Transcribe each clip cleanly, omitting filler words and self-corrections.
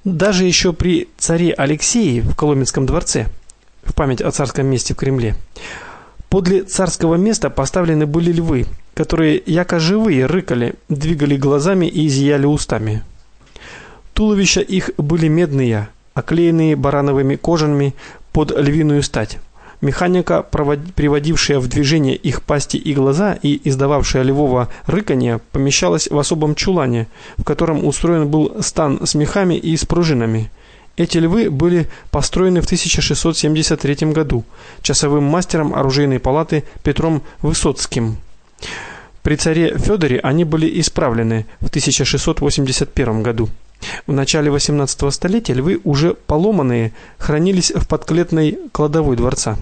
Даже еще при царе Алексее в Коломенском дворце, в память о царском месте в Кремле, подле царского места поставлены были львы, которые яко живые рыкали, двигали глазами и изъяли устами. Туловища их были медные, оклеенные барановыми кожами под львиную стать. Механика, приводившая в движение их пасти и глаза и издававшая львово рыканье, помещалась в особом чулане, в котором устроен был стан с мехами и с пружинами. Эти львы были построены в 1673 году часовым мастером оружейной палаты Петром Высоцким. При царе Фёдоре они были исправлены в 1681 году. В начале 18 столетия львы, уже поломанные, хранились в подклетной кладовой дворца.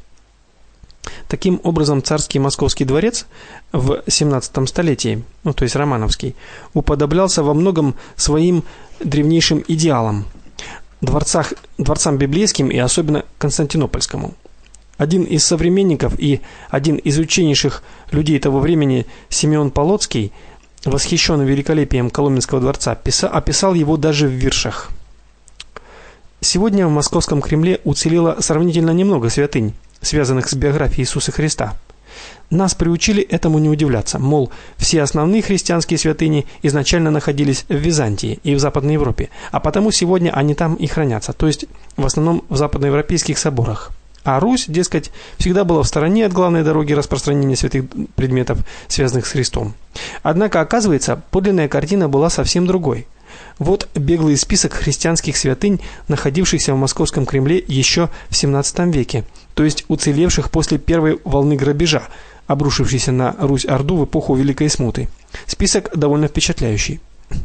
Таким образом, царский Московский дворец в 17 столетии, то есть романовский, уподоблялся во многом своим древнейшим идеалам, дворцам библейским и особенно Константинопольскому. Один из современников и один из ученейших людей того времени, Симеон Полоцкий, восхищенный великолепием Коломенского дворца, описал его даже в виршах. Сегодня в Московском Кремле уцелело сравнительно немного святынь, связанных с биографией Иисуса Христа. Нас приучили этому не удивляться, мол, все основные христианские святыни изначально находились в Византии и в Западной Европе, а потому сегодня они там и хранятся, то есть в основном в западноевропейских соборах. А Русь, дескать, всегда была в стороне от главной дороги распространения святых предметов, связанных с Христом. Однако, оказывается, подлинная картина была совсем другой. Вот беглый список христианских святынь, находившихся в Московском Кремле еще в 17 веке, то есть уцелевших после первой волны грабежа, обрушившейся на Русь-Орду в эпоху Великой Смуты. Список довольно впечатляющий.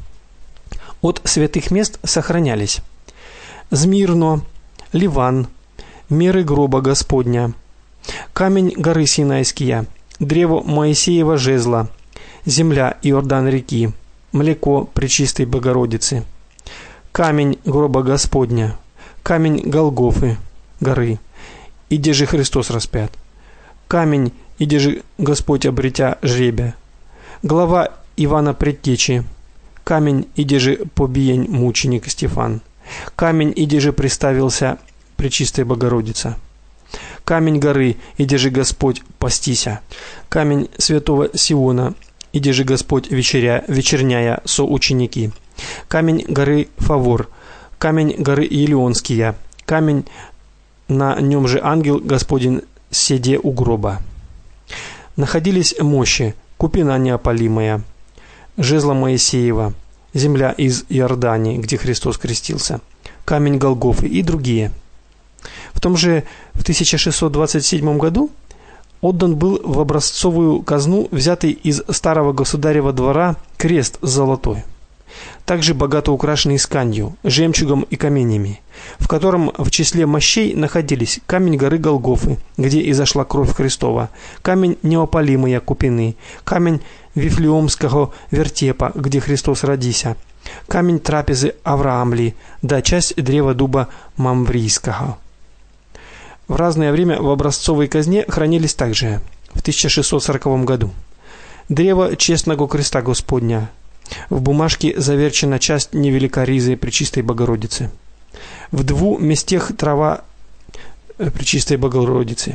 От святых мест сохранялись Змирно, Ливан, меры гроба Господня, камень горы Синайския, древо Моисеева жезла, земля Иордан реки, млеко Пречистой Богородицы, камень гроба Господня, камень Голгофы горы, иде же Христос распят, камень, иде же Господь обретя жребия, глава Ивана Предтечи, камень, иде же побиень мученик Стефан, камень, иде же приставился Пречистая Богородица, камень горы, иде же Господь пастися, камень святого Сиона, иде же Господь вечерняя со ученики, камень горы Фавор, камень горы Елеонския, камень, на нем же ангел Господин седе у гроба. Находились мощи, купина неопалимая, жезла Моисеева, земля из Иордании, где Христос крестился, камень Голгофы и другие. В том же в 1627 году отдан был в образцовую казну взятый из старого государева двора крест золотой, также богато украшенный сканью, жемчугом и каменями, в котором в числе мощей находились камень горы Голгофы, где изошла кровь Христова, камень неопалимой купины, камень Вифлеемского вертепа, где Христос родися, камень трапезы Авраамли, да часть древа дуба Мамврийского. В разное время в образцовой казне хранились также в 1640 году древо честного креста Господня. В бумажке заверчена часть невелика ризы Пречистой Богородицы. В двух местах трава Пречистой Богородицы.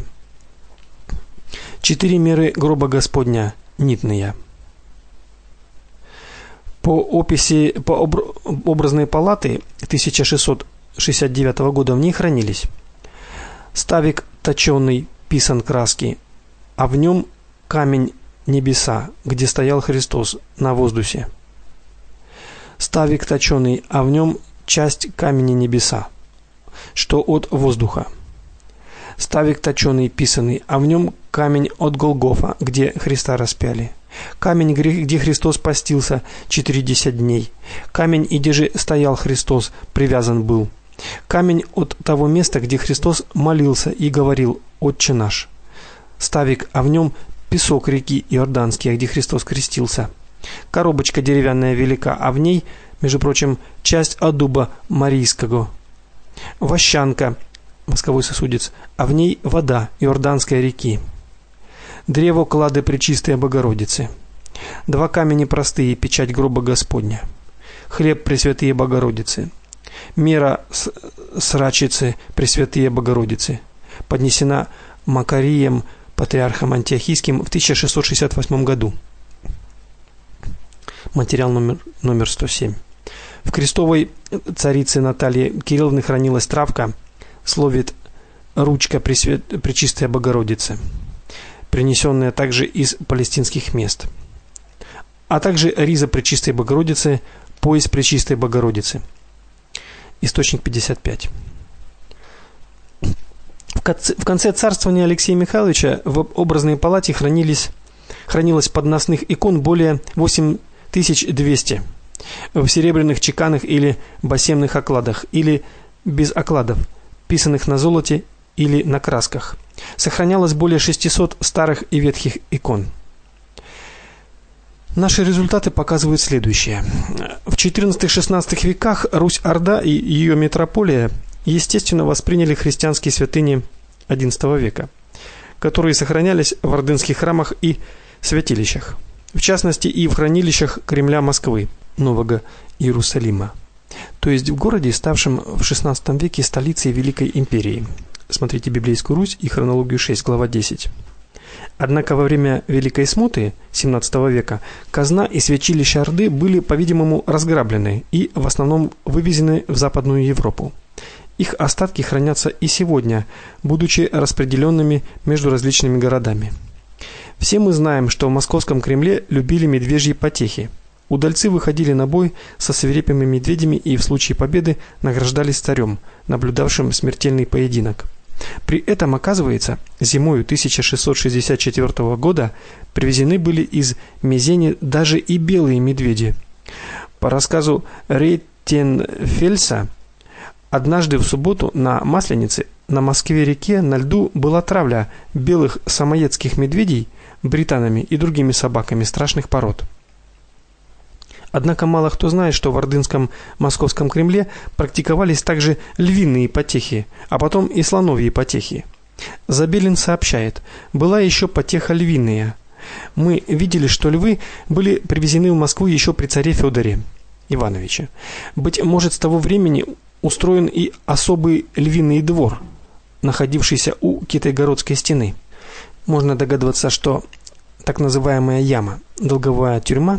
4 меры гроба Господня нитные. По образной палаты 1669 года в ней хранились ставик точёный, писан краски, а в нем камень небеса, где стоял Христос на воздухе. Ставик точёный, а в нем часть камня небеса, что от воздуха. Ставик точёный, писанный, а в нем камень от Голгофа, где Христа распяли. Камень, где Христос постился 40 дней. Камень, где же стоял Христос, привязан был. Камень от того места, где Христос молился и говорил: «Отче наш». Ставик, а в нем песок реки Иорданские, где Христос крестился. Коробочка деревянная велика, а в ней, между прочим, часть от дуба Марийского. Вощанка, восковой сосудец, а в ней вода Иорданской реки. Древо клады Пречистой Богородицы. 2 камени простые, печать гроба Господня. Хлеб Пресвятые Богородицы. Мера Срачицы Пресвятые Богородицы поднесена Макарием, патриархом антиохийским, в 1668 году. Материал номер 107. В крестовой царице Наталье Кирилловны хранилась травка, словит ручка Пречистой Богородицы, принесенная также из палестинских мест, а также риза Пречистой Богородицы, пояс Пречистой Богородицы. Источник 55. В конце царствования Алексея Михайловича в образной палате хранилось подносных икон более 8200 в серебряных чеканах или басемных окладах, или без окладов, писанных на золоте или на красках. Сохранялось более 600 старых и ветхих икон. Наши результаты показывают следующее. В XIV-XVI веках Русь-Орда и ее метрополия естественно восприняли христианские святыни XI века, которые сохранялись в ордынских храмах и святилищах, в частности и в хранилищах Кремля Москвы, Нового Иерусалима, то есть в городе, ставшем в XVI веке столицей Великой империи. Смотрите Библейскую Русь и Хронологию 6, глава 10. Однако во время Великой Смуты XVII века казна и святилища Орды были, по-видимому, разграблены и в основном вывезены в Западную Европу. Их остатки хранятся и сегодня, будучи распределенными между различными городами. Все мы знаем, что в Московском Кремле любили медвежьи потехи. Удальцы выходили на бой со свирепыми медведями и в случае победы награждались царем, наблюдавшим смертельный поединок. При этом, оказывается, зимою 1664 года привезены были из Мезени даже и белые медведи. По рассказу Рейтенфельса, однажды в субботу на Масленице на Москве-реке на льду была травля белых самоедских медведей британами и другими собаками страшных пород. Однако мало кто знает, что в ордынском Московском Кремле практиковались также львиные потехи, а потом и слоновьи потехи. Забелин сообщает: была еще потеха львиная. Мы видели, что львы были привезены в Москву еще при царе Федоре Ивановиче. Быть может, с того времени устроен и особый львиный двор, находившийся у Китайгородской стены. Можно догадываться, что так называемая яма, долговая тюрьма,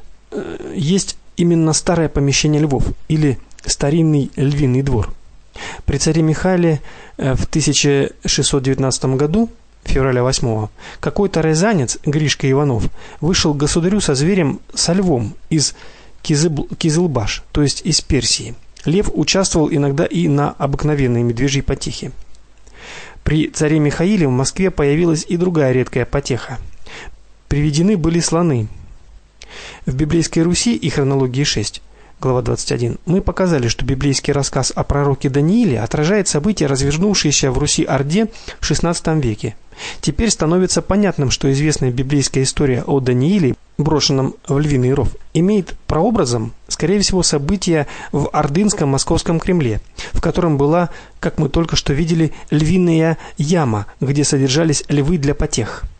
есть именно старое помещение львов или старинный львиный двор. При царе Михаиле в 1619 году, февраля 8-го, какой-то рязанец, Гришка Иванов, вышел к государю со зверем, со львом из Кизылбаш, то есть из Персии. Лев участвовал иногда и на обыкновенной медвежьей потехе. При царе Михаиле в Москве появилась и другая редкая потеха. Приведены были слоны. В Библейской Руси и Хронологии 6, глава 21, мы показали, что библейский рассказ о пророке Данииле отражает события, развернувшиеся в Руси-Орде в XVI веке. Теперь становится понятным, что известная библейская история о Данииле, брошенном в львиный ров, имеет прообразом, скорее всего, события в ордынском Московском Кремле, в котором была, как мы только что видели, львиная яма, где содержались львы для потех.